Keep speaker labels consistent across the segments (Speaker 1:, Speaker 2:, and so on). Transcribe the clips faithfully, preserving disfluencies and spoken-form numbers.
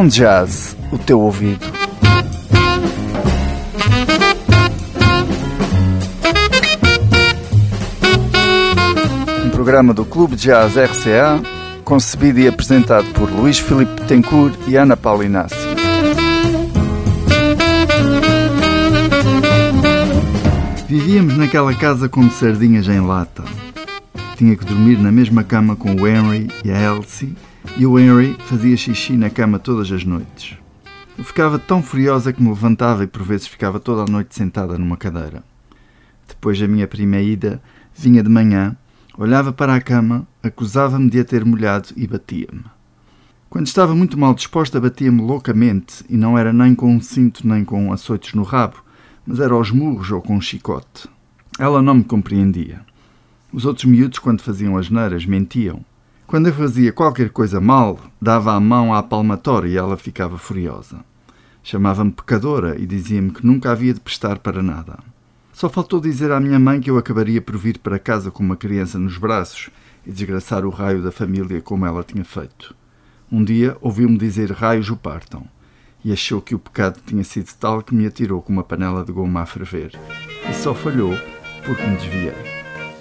Speaker 1: Com Jazz, o teu ouvido. Um programa do Clube Jazz R C A, concebido e apresentado por Luís Filipe Betancourt e Ana Paula Inácio. Vivíamos naquela casa como sardinhas em lata. Tinha que dormir na mesma cama com o Henry e a Elsie, e o Henry fazia xixi na cama todas as noites. Eu ficava tão furiosa que me levantava e por vezes ficava toda a noite sentada numa cadeira. Depois da minha primeira ida, vinha de manhã, olhava para a cama, acusava-me de a ter molhado e batia-me. Quando estava muito mal disposta, batia-me loucamente, e não era nem com um cinto nem com açoites no rabo, mas era aos murros ou com um chicote. Ela não me compreendia. Os outros miúdos, quando faziam asneiras, mentiam. Quando eu fazia qualquer coisa mal, dava a mão à palmatória e ela ficava furiosa. Chamava-me pecadora e dizia-me que nunca havia de prestar para nada. Só faltou dizer à minha mãe que eu acabaria por vir para casa com uma criança nos braços e desgraçar o raio da família como ela tinha feito. Um dia ouviu-me dizer raios o partam e achou que o pecado tinha sido tal que me atirou com uma panela de goma a ferver. E só falhou porque me desviei.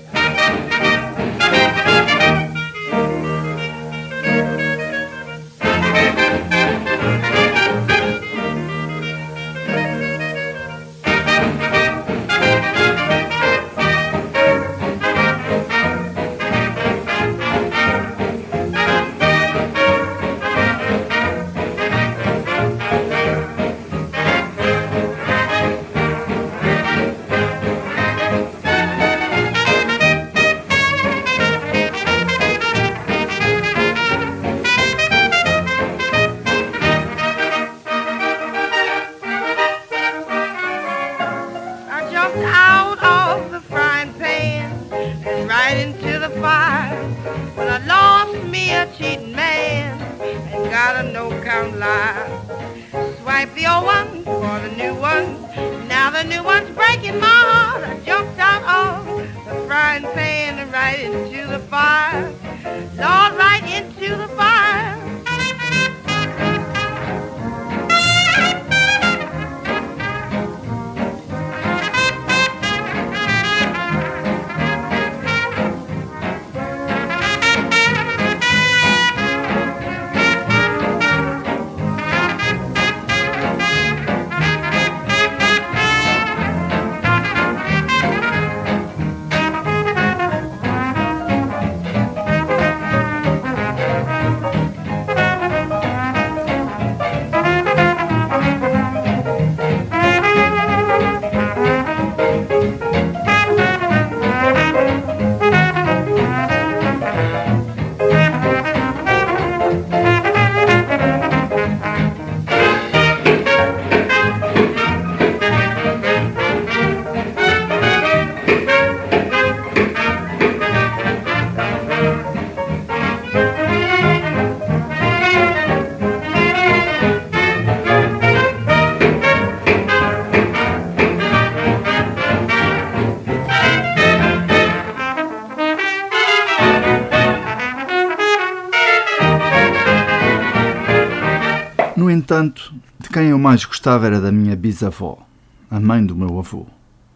Speaker 1: No entanto, de quem eu mais gostava era da minha bisavó, a mãe do meu avô.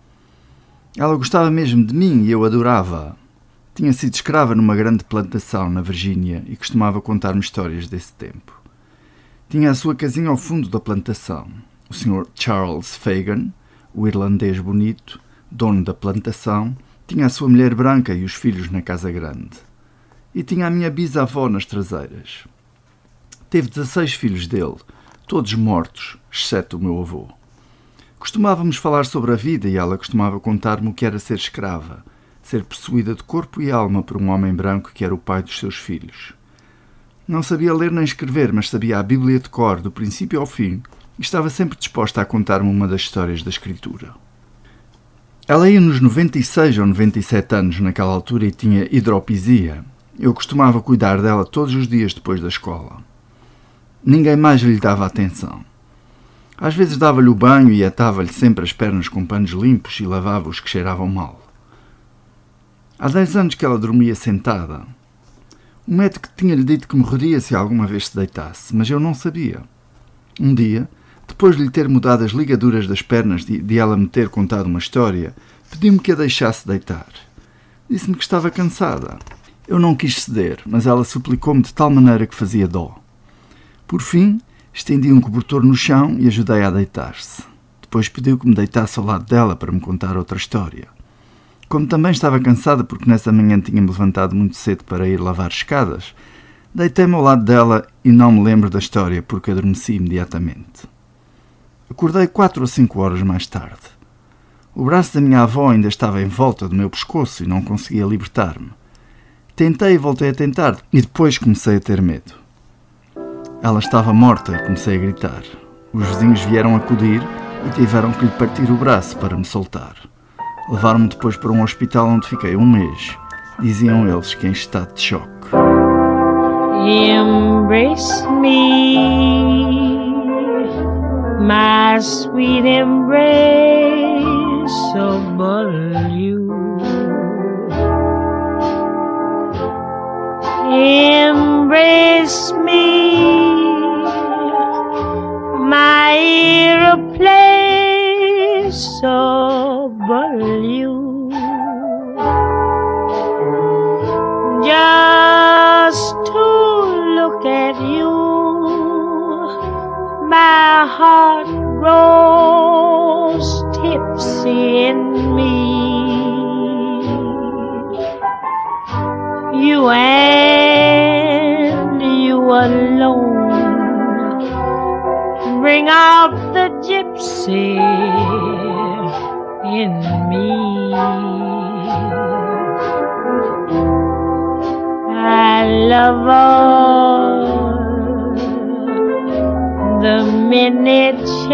Speaker 1: Ela gostava mesmo de mim e eu adorava-a. Tinha sido escrava numa grande plantação na Virgínia e costumava contar-me histórias desse tempo. Tinha a sua casinha ao fundo da plantação. O senhor Charles Fagan, o irlandês bonito, dono da plantação, tinha a sua mulher branca e os filhos na casa grande. E tinha a minha bisavó nas traseiras. Teve dezasseis filhos dele, todos mortos, exceto o meu avô. Costumávamos falar sobre a vida e ela costumava contar-me o que era ser escrava, ser possuída de corpo e alma por um homem branco que era o pai dos seus filhos. Não sabia ler nem escrever, mas sabia a Bíblia de cor, do princípio ao fim, e estava sempre disposta a contar-me uma das histórias da Escritura. Ela ia nos noventa e seis ou noventa e sete anos naquela altura e tinha hidropisia. Eu costumava cuidar dela todos os dias depois da escola. Ninguém mais lhe dava atenção. Às vezes dava-lhe o banho e atava-lhe sempre as pernas com panos limpos e lavava-os que cheiravam mal. Há dez anos que ela dormia sentada. O médico tinha-lhe dito que morreria se alguma vez se deitasse, mas eu não sabia. Um dia, depois de lhe ter mudado as ligaduras das pernas de, de ela me ter contado uma história, pediu-me que a deixasse deitar. Disse-me que estava cansada. Eu não quis ceder, mas ela suplicou-me de tal maneira que fazia dó. Por fim, estendi um cobertor no chão e ajudei-a a deitar-se. Depois pediu que me deitasse ao lado dela para me contar outra história. Como também estava cansada porque nessa manhã tinha-me levantado muito cedo para ir lavar escadas, deitei-me ao lado dela e não me lembro da história porque adormeci imediatamente. Acordei quatro ou cinco horas mais tarde. O braço da minha avó ainda estava em volta do meu pescoço e não conseguia libertar-me. Tentei e voltei a tentar e depois comecei a ter medo. Ela estava morta e comecei a gritar. Os vizinhos vieram acudir e tiveram que lhe partir o braço para me soltar. Levaram-me depois para um hospital onde fiquei um mês. Diziam eles que em estado de choque.
Speaker 2: Embrace me, my sweet embrace, so will you. Embrace me, my irreplaceable you. Just to look at you, my heart grows tipsy in me. You and you alone bring out the gypsy in me. I love all the many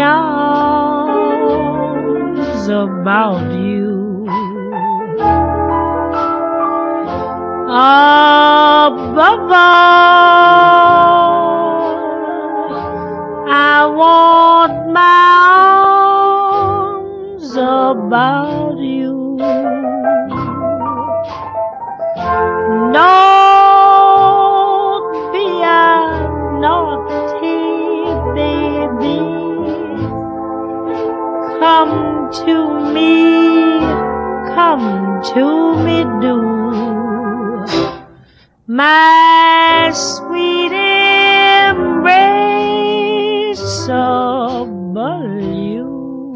Speaker 2: charms about you. Above all, I want my arms about you. Don't be a naughty baby. Come to me, come to me, do. My sweet embraceable you.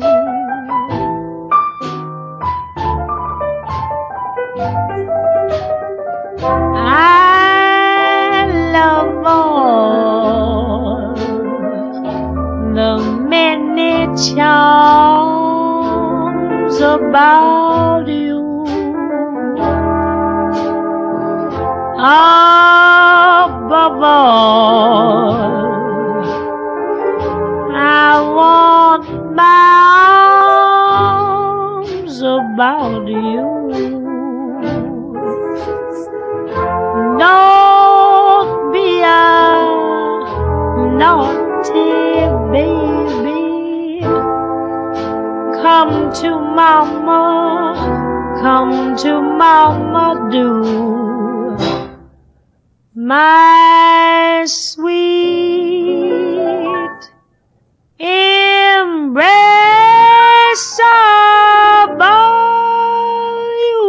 Speaker 2: I love all the many charms about you. Above all, I want my arms about you. Don't be a naughty baby. Come to mama, come to mama, do. My sweet embraceable you.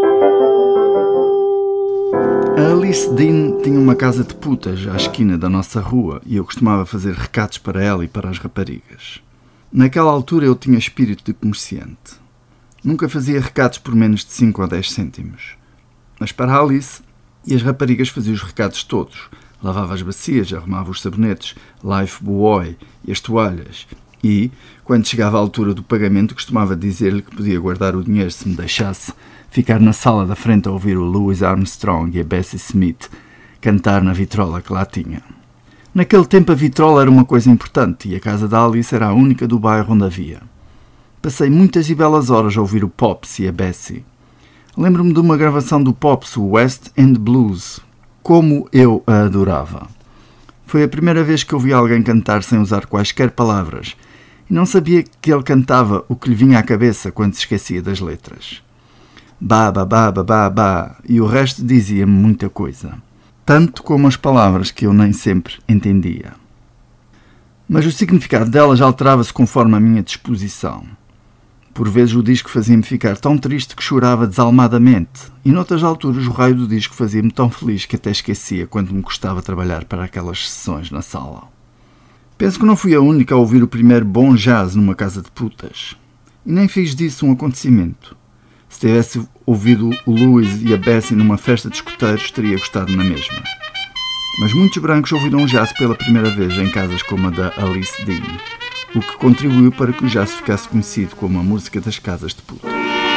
Speaker 1: A Alice Dean tinha uma casa de putas à esquina da nossa rua e eu costumava fazer recados para ela e para as raparigas. Naquela altura eu tinha espírito de comerciante. Nunca fazia recados por menos de cinco ou dez cêntimos. Mas para a Alice... E as raparigas faziam os recados todos. Lavava as bacias, arrumava os sabonetes, life buoy e as toalhas. E, quando chegava à altura do pagamento, costumava dizer-lhe que podia guardar o dinheiro se me deixasse ficar na sala da frente a ouvir o Louis Armstrong e a Bessie Smith cantar na vitrola que lá tinha. Naquele tempo a vitrola era uma coisa importante e a casa da Alice era a única do bairro onde havia. Passei muitas e belas horas a ouvir o Pops e a Bessie. Lembro-me de uma gravação do Pops, o West End Blues. Como eu a adorava. Foi a primeira vez que ouvi alguém cantar sem usar quaisquer palavras e não sabia que ele cantava o que lhe vinha à cabeça quando se esquecia das letras. Ba, ba, ba, ba, ba, ba, e o resto dizia-me muita coisa. Tanto como as palavras que eu nem sempre entendia. Mas o significado delas alterava-se conforme a minha disposição. Por vezes o disco fazia-me ficar tão triste que chorava desalmadamente, e noutras alturas o raio do disco fazia-me tão feliz que até esquecia quando me custava trabalhar para aquelas sessões na sala. Penso que não fui a única a ouvir o primeiro bom jazz numa casa de putas. E nem fiz disso um acontecimento. Se tivesse ouvido o Louis e a Bessie numa festa de escoteiros, teria gostado na mesma. Mas muitos brancos ouviram jazz pela primeira vez em casas como a da Alice Dean, o que contribuiu para que o jazz ficasse conhecido como a música das casas de puta.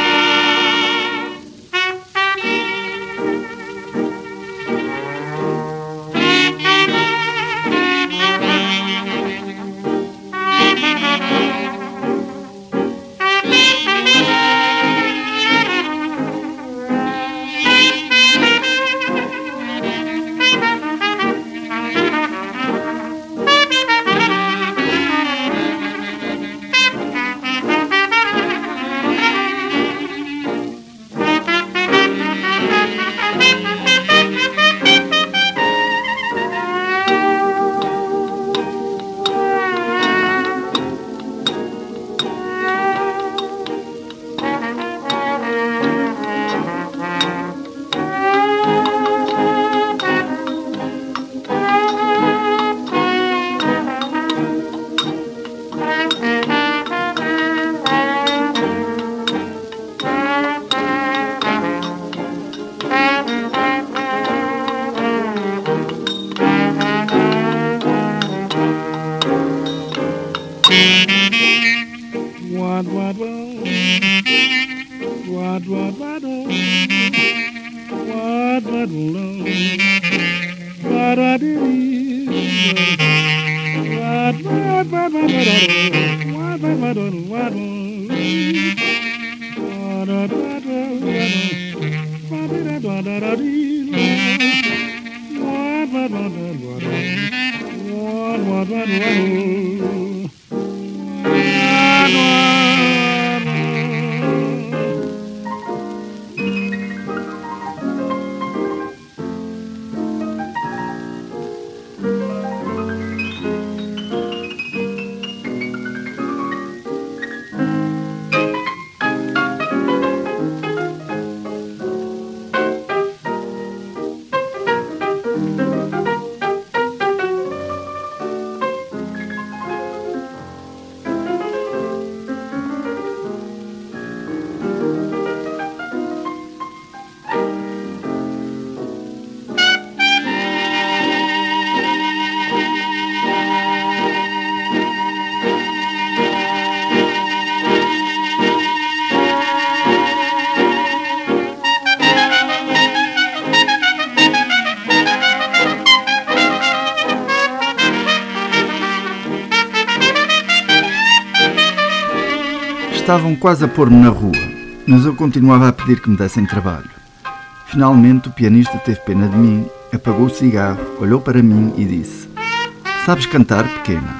Speaker 1: Estavam quase a pôr-me na rua, mas eu continuava a pedir que me dessem trabalho. Finalmente o pianista teve pena de mim, apagou o cigarro, olhou para mim e disse: "Sabes cantar, pequena?"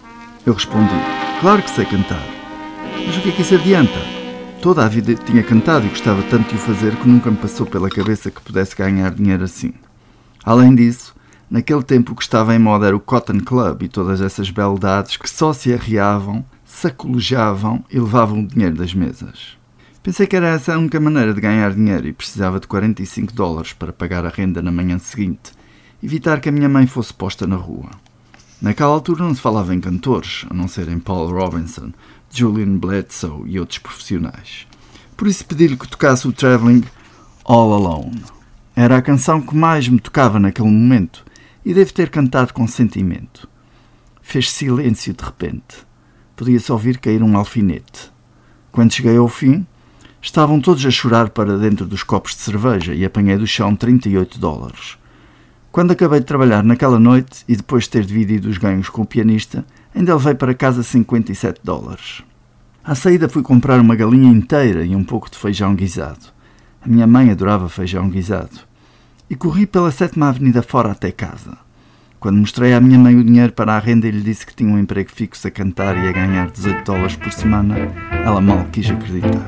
Speaker 1: Eu respondi: "Claro que sei cantar." "Mas o que é que isso adianta?" Toda a vida tinha cantado e gostava tanto de o fazer que nunca me passou pela cabeça que pudesse ganhar dinheiro assim. Além disso, naquele tempo o que estava em moda era o Cotton Club e todas essas beldades que só se arreavam, sacolojavam e levavam o dinheiro das mesas. Pensei que era essa a única maneira de ganhar dinheiro e precisava de quarenta e cinco dólares para pagar a renda na manhã seguinte, evitar que a minha mãe fosse posta na rua. Naquela altura não se falava em cantores, a não ser em Paul Robinson, Julian Bledsoe e outros profissionais. Por isso pedi-lhe que tocasse o Traveling All Alone. Era a canção que mais me tocava naquele momento e devo ter cantado com sentimento. Fez silêncio de repente. Podia-se ouvir cair um alfinete. Quando cheguei ao fim, estavam todos a chorar para dentro dos copos de cerveja e apanhei do chão trinta e oito dólares. Quando acabei de trabalhar naquela noite e depois de ter dividido os ganhos com o pianista, ainda levei para casa cinquenta e sete dólares. À saída fui comprar uma galinha inteira e um pouco de feijão guisado. A minha mãe adorava feijão guisado. E corri pela sétima avenida fora até casa. Quando mostrei à minha mãe o dinheiro para a renda e lhe disse que tinha um emprego fixo a cantar e a ganhar dezoito dólares por semana, ela mal quis acreditar.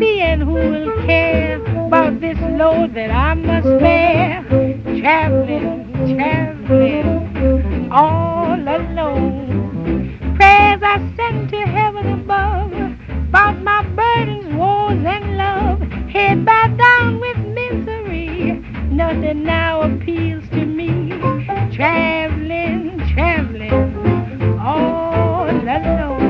Speaker 2: be and who will care about this load that I must bear? Traveling, traveling, all alone. Prayers I send to heaven above about my burdens, woes, and love. Head bowed down with misery, nothing now appeals to me. Traveling, traveling, all alone.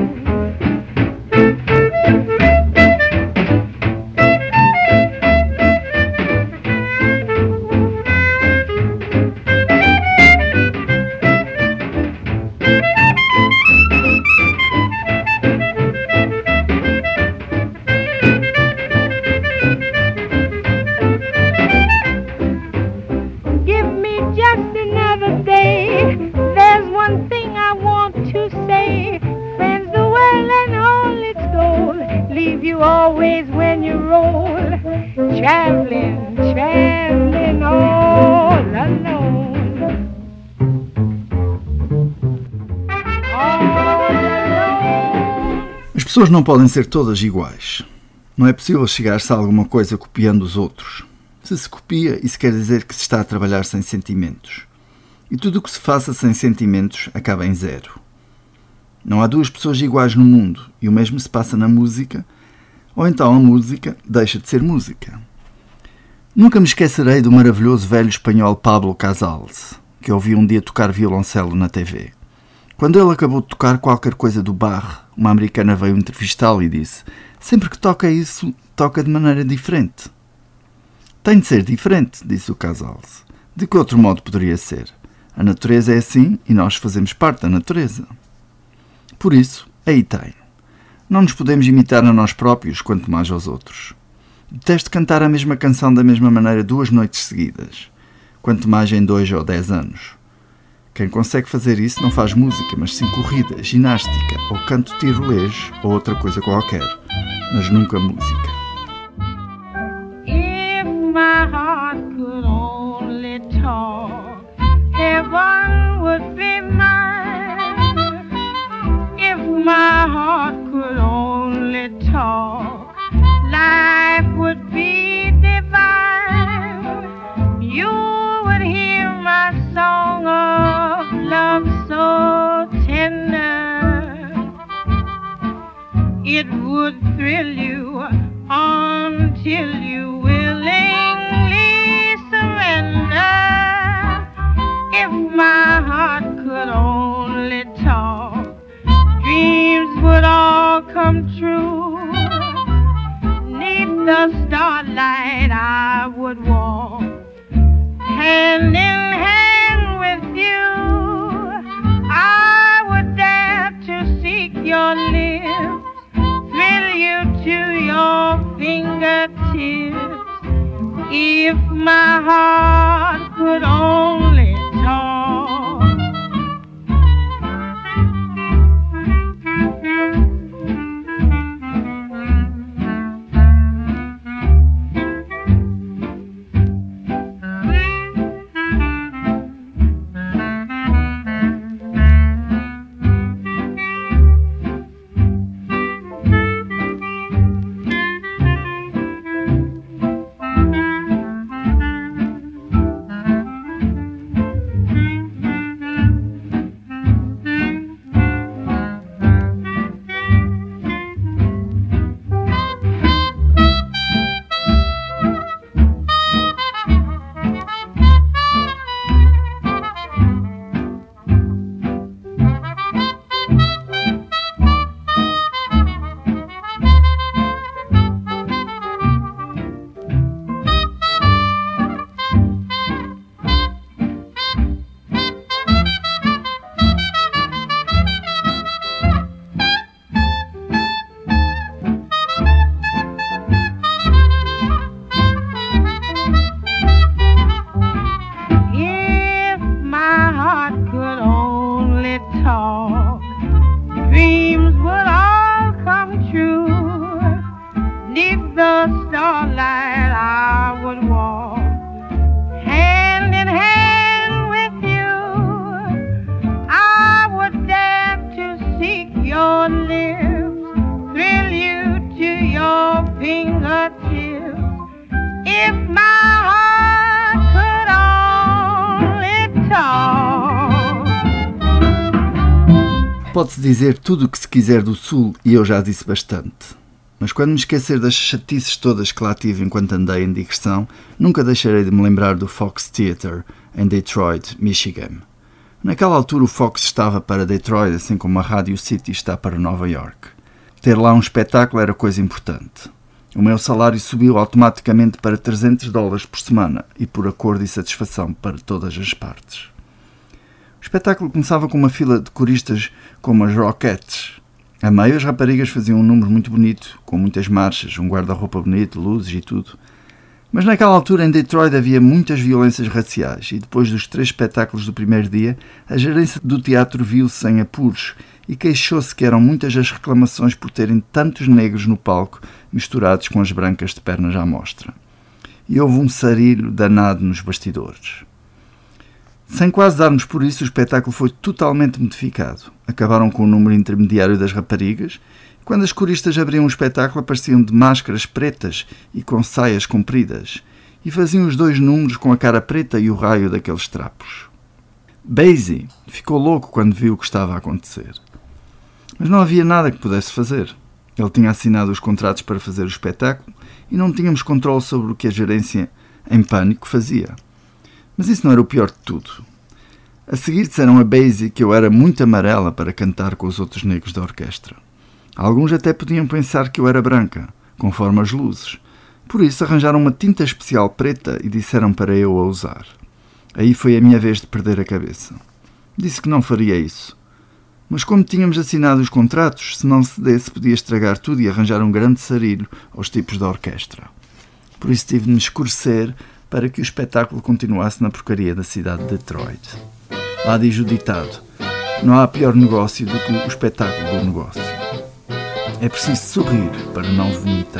Speaker 2: Always when you roll, traveling, traveling all alone. All alone.
Speaker 1: As pessoas não podem ser todas iguais. Não é possível chegar-se a alguma coisa copiando os outros. Se se copia, isso quer dizer que se está a trabalhar sem sentimentos. E tudo o que se faça sem sentimentos acaba em zero. Não há duas pessoas iguais no mundo, e o mesmo se passa na música, ou então a música deixa de ser música. Nunca me esquecerei do maravilhoso velho espanhol Pablo Casals, que ouvi um dia tocar violoncelo na T V. Quando ele acabou de tocar qualquer coisa do Bach, uma americana veio entrevistá-lo e disse: sempre que toca isso, toca de maneira diferente. Tem de ser diferente, disse o Casals. De que outro modo poderia ser? A natureza é assim e nós fazemos parte da natureza. Por isso, aí tem. Não nos podemos imitar a nós próprios, quanto mais aos outros. Detesto cantar a mesma canção da mesma maneira duas noites seguidas, quanto mais em dois ou dez anos. Quem consegue fazer isso não faz música, mas sim corrida, ginástica, ou canto tirolês, ou outra coisa qualquer, mas nunca música.
Speaker 2: If my heart could only talk, heaven would be mine. If my heart could only talk, life would be divine. You would hear my song of love so tender. It would thrill you until you willingly surrender. If my heart could only talk, dreams would all come true. Neath the starlight I would walk, hand in hand with you. I would dare to seek your lips, thrill you to your fingertips. If my heart could only talk.
Speaker 1: Pode-se dizer tudo o que se quiser do Sul e eu já disse bastante. Mas quando me esquecer das chatices todas que lá tive enquanto andei em digressão, nunca deixarei de me lembrar do Fox Theatre em Detroit, Michigan. Naquela altura o Fox estava para Detroit, assim como a Radio City está para Nova York. Ter lá um espetáculo era coisa importante. O meu salário subiu automaticamente para trezentos dólares por semana e por acordo e satisfação para todas as partes. O espetáculo começava com uma fila de coristas como as Rockettes. A meio, as raparigas faziam um número muito bonito, com muitas marchas, um guarda-roupa bonito, luzes e tudo. Mas naquela altura em Detroit havia muitas violências raciais e depois dos três espetáculos do primeiro dia, a gerência do teatro viu-se em apuros e queixou-se que eram muitas as reclamações por terem tantos negros no palco misturados com as brancas de pernas à mostra. E houve um sarilho danado nos bastidores. Sem quase darmos por isso, o espetáculo foi totalmente modificado. Acabaram com o número intermediário das raparigas. Quando as coristas abriam o espetáculo, apareciam de máscaras pretas e com saias compridas, e faziam os dois números com a cara preta e o raio daqueles trapos. Basie ficou louco quando viu o que estava a acontecer. Mas não havia nada que pudesse fazer. Ele tinha assinado os contratos para fazer o espetáculo e não tínhamos controle sobre o que a gerência, em pânico, fazia. Mas isso não era o pior de tudo. A seguir disseram a Basie que eu era muito amarela para cantar com os outros negros da orquestra. Alguns até podiam pensar que eu era branca, conforme as luzes. Por isso arranjaram uma tinta especial preta e disseram para eu a usar. Aí foi a minha vez de perder a cabeça. Disse que não faria isso. Mas como tínhamos assinado os contratos, se não cedesse podia estragar tudo e arranjar um grande sarilho aos tipos da orquestra. Por isso tive de me escurecer para que o espetáculo continuasse na porcaria da cidade de Detroit. Lá diz o ditado: não há pior negócio do que o espetáculo do negócio. É preciso sorrir para não vomitar.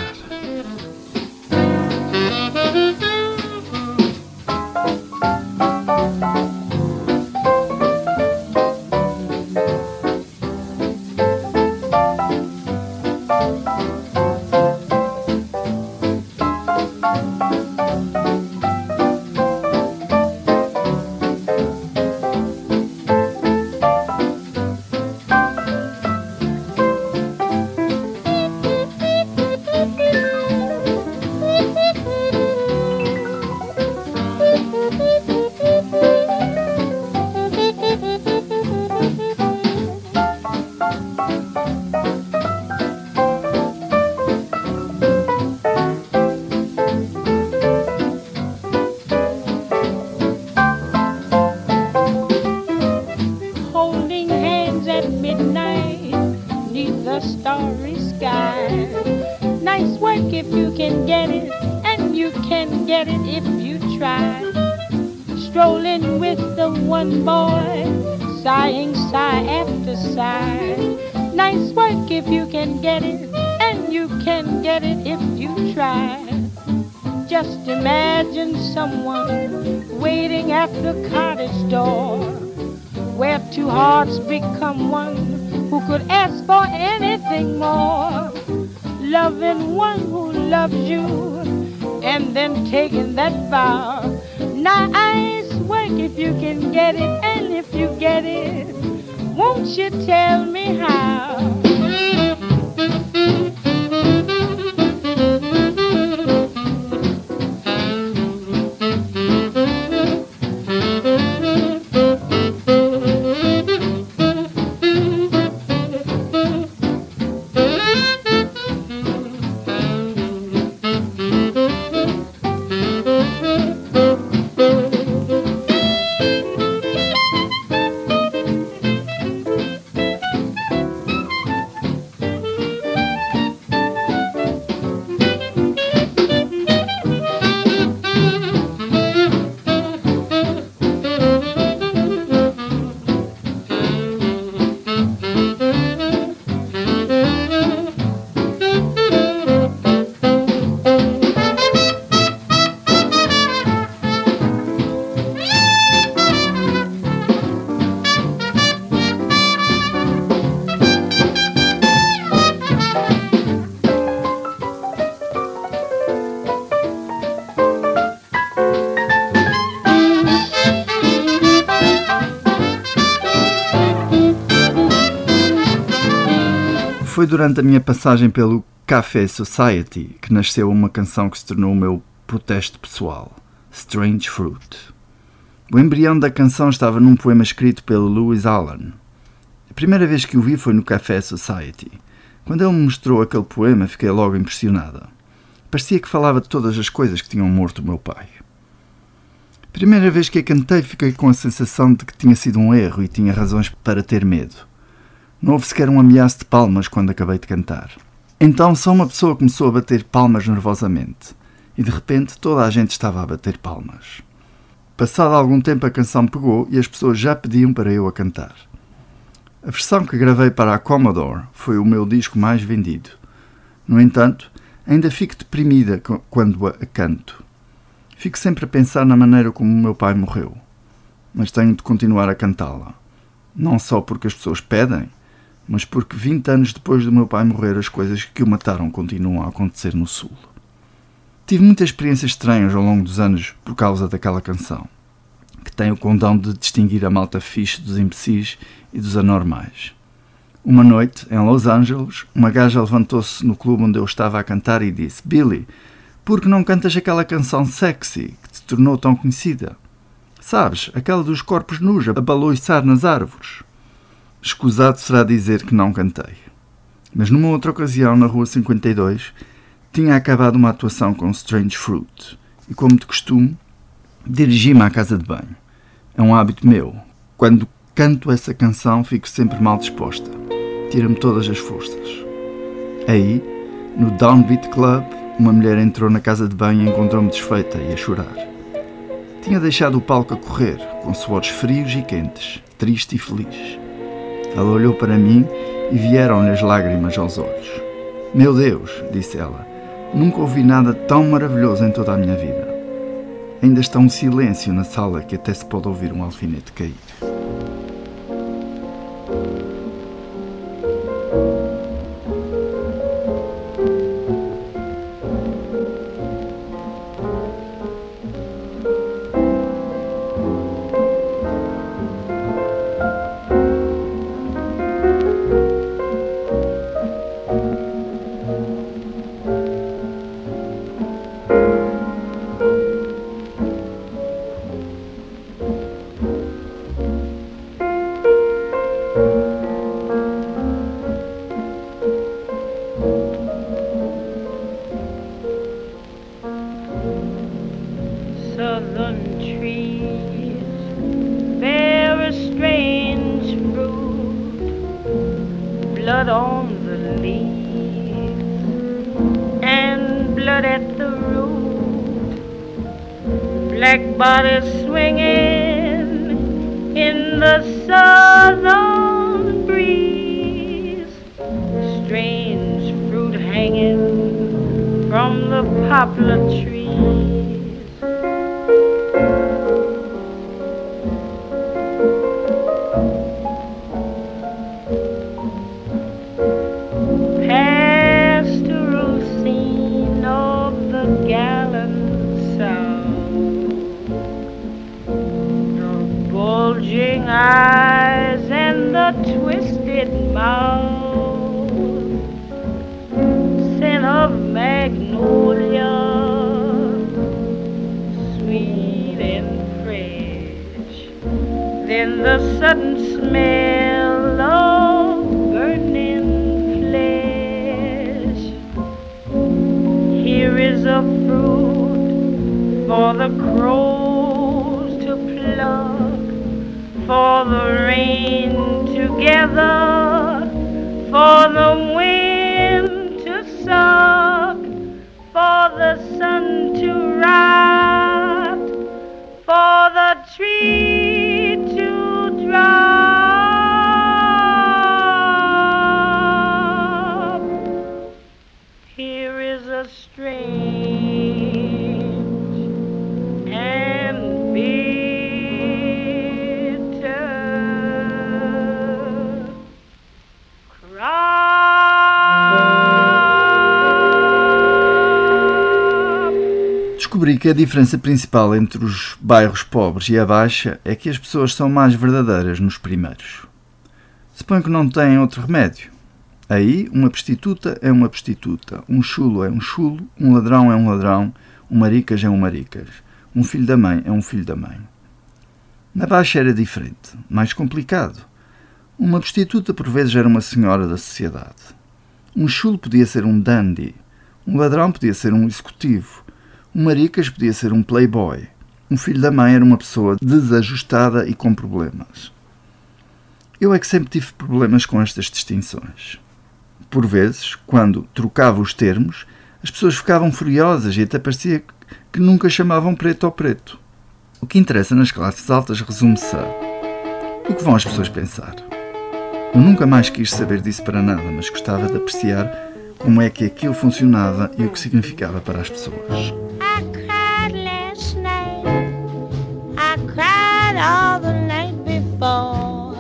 Speaker 2: If you can get it, and you can get it if you try. Strolling with the one boy, sighing sigh after sigh. Nice work if you can get it, and you can get it if you try. Just imagine someone waiting at the cottage door, where two hearts become one, who could ask for anything more. Loving one who loves you, and then taking that vow. Nice work if you can get it, and if you get it, won't you tell me how?
Speaker 1: Foi durante a minha passagem pelo Café Society que nasceu uma canção que se tornou o meu protesto pessoal, Strange Fruit. O embrião da canção estava num poema escrito pelo Lewis Allen. A primeira vez que o vi foi no Café Society. Quando ele me mostrou aquele poema, fiquei logo impressionada. Parecia que falava de todas as coisas que tinham morto o meu pai. A primeira vez que a cantei, fiquei com a sensação de que tinha sido um erro e tinha razões para ter medo. Não houve sequer um ameaço de palmas quando acabei de cantar. Então só uma pessoa começou a bater palmas nervosamente. E de repente toda a gente estava a bater palmas. Passado algum tempo a canção pegou e as pessoas já pediam para eu a cantar. A versão que gravei para a Commodore foi o meu disco mais vendido. No entanto, ainda fico deprimida quando a canto. Fico sempre a pensar na maneira como o meu pai morreu. Mas tenho de continuar a cantá-la. Não só porque as pessoas pedem, mas porque vinte anos depois do meu pai morrer as coisas que o mataram continuam a acontecer no Sul. Tive muitas experiências estranhas ao longo dos anos por causa daquela canção, que tem o condão de distinguir a malta fixe dos imbecis e dos anormais. Uma noite, em Los Angeles, uma gaja levantou-se no clube onde eu estava a cantar e disse: Billy, por que não cantas aquela canção sexy que te tornou tão conhecida? Sabes, aquela dos corpos nus a baloiçar nas árvores. Escusado será dizer que não cantei. Mas numa outra ocasião, na Rua cinquenta e dois, tinha acabado uma atuação com Strange Fruit e, como de costume, dirigi-me à casa de banho. É um hábito meu. Quando canto essa canção, fico sempre mal disposta. Tira-me todas as forças. Aí, no Downbeat Club, uma mulher entrou na casa de banho e encontrou-me desfeita e a chorar. Tinha deixado o palco a correr, com suores frios e quentes, triste e feliz. Ela olhou para mim e vieram-lhe as lágrimas aos olhos. Meu Deus, disse ela, nunca ouvi nada tão maravilhoso em toda a minha vida. Ainda está um silêncio na sala que até se pode ouvir um alfinete cair.
Speaker 2: Southern trees bear a strange fruit, blood on the leaves and blood at the root, black bodies swinging in the southern breeze, strange fruit hanging from the poplar trees. Eyes and the twisted mouth, scent of magnolia, sweet and fresh, then the sudden smell of burning flesh. Here is a fruit for the crows to pluck, for the rain to gather, for the wind to suck, for the sun to rot, for the tree to drop. Here is a strange and big
Speaker 1: Descobri que a diferença principal entre os bairros pobres e a Baixa é que as pessoas são mais verdadeiras nos primeiros. Suponho que não têm outro remédio. Aí, uma prostituta é uma prostituta, um chulo é um chulo, um ladrão é um ladrão, um maricas é um maricas, um filho da mãe é um filho da mãe. Na Baixa era diferente, mais complicado. Uma prostituta por vezes era uma senhora da sociedade. Um chulo podia ser um dandy, um ladrão podia ser um executivo, um maricas podia ser um playboy, um filho da mãe era uma pessoa desajustada e com problemas. Eu é que sempre tive problemas com estas distinções. Por vezes, quando trocava os termos, as pessoas ficavam furiosas e até parecia que nunca chamavam preto ao preto. O que interessa nas classes altas resume-se a o que vão as pessoas pensar. Eu nunca mais quis saber disso para nada, mas gostava de apreciar como é que aquilo funcionava e o que significava para as pessoas.
Speaker 2: I cried last night. I cried all the night before.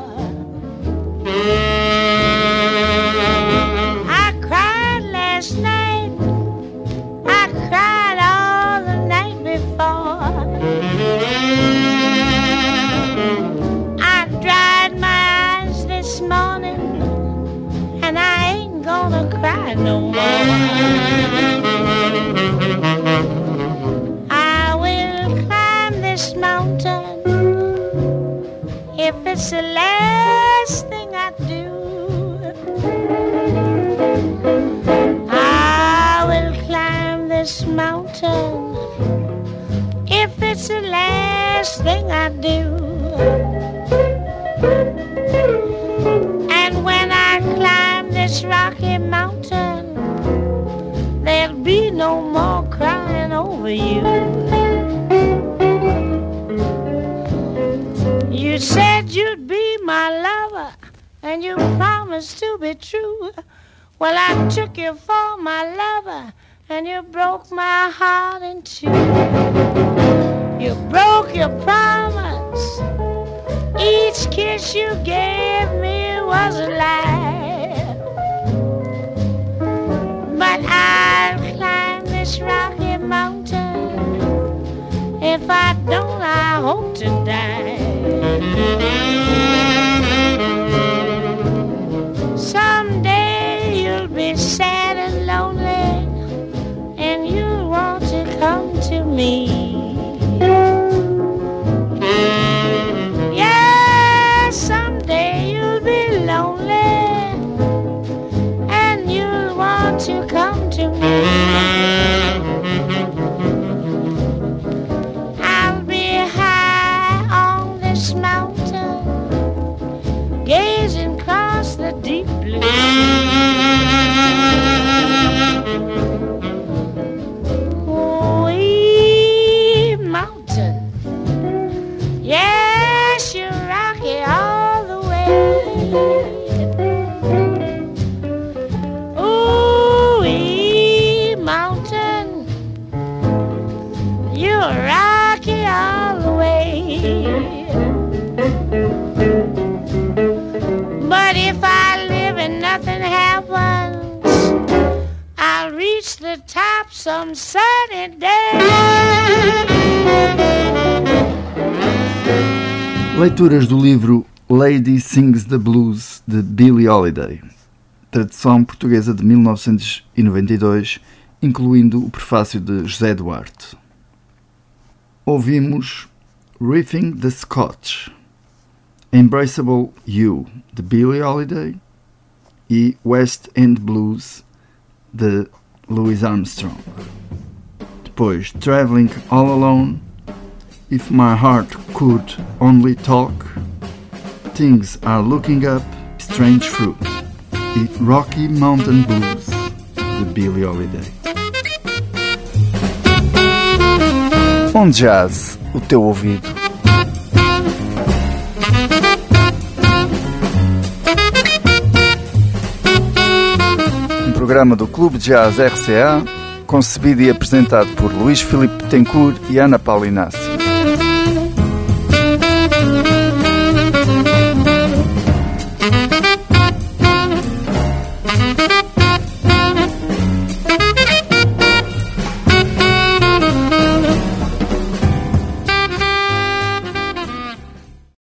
Speaker 2: I cried last night. I cried all the night before. I dried my eyes this morning, and I ain't gonna cry no more. I will climb this mountain if it's the last thing I do. I will climb this mountain if it's the last thing I do. And when I climb this rocky mountain, there'll be no more crying over you. You said you'd be my lover, and you promised to be true. Well, I took you for my lover, and you broke my heart in two. You broke your promise. Each kiss you gave me was a lie. But I'll climb this rocky mountain. If I don't, I hope to die. Someday you'll be sad and lonely, and you'll want to come to me. Yeah, someday you'll be lonely, and you'll want to come to me. I'll be high on this mountain, gazing across the deep blue. Wee mountain, yes, you're rocky all the way. Ooh, wee mountain, you're rocky all the way. But if I live and nothing happens, I'll reach the top some sunny day.
Speaker 1: Leituras do livro Lady Sings the Blues, de Billie Holiday, tradução portuguesa de mil novecentos e noventa e dois, incluindo o prefácio de José Duarte. Ouvimos Riffing the Scotch, Embraceable You, de Billie Holiday, e West End Blues, de Louis Armstrong. Depois, Traveling All Alone, If My Heart Could Only Talk, Things Are Looking Up, Strange Fruit, e Rocky Mountain Blues, de Billie Holiday. Um jazz, o teu ouvido. Um programa do Clube Jazz R C A, concebido e apresentado por Luís Filipe Betancourt e Ana Paula Inácio.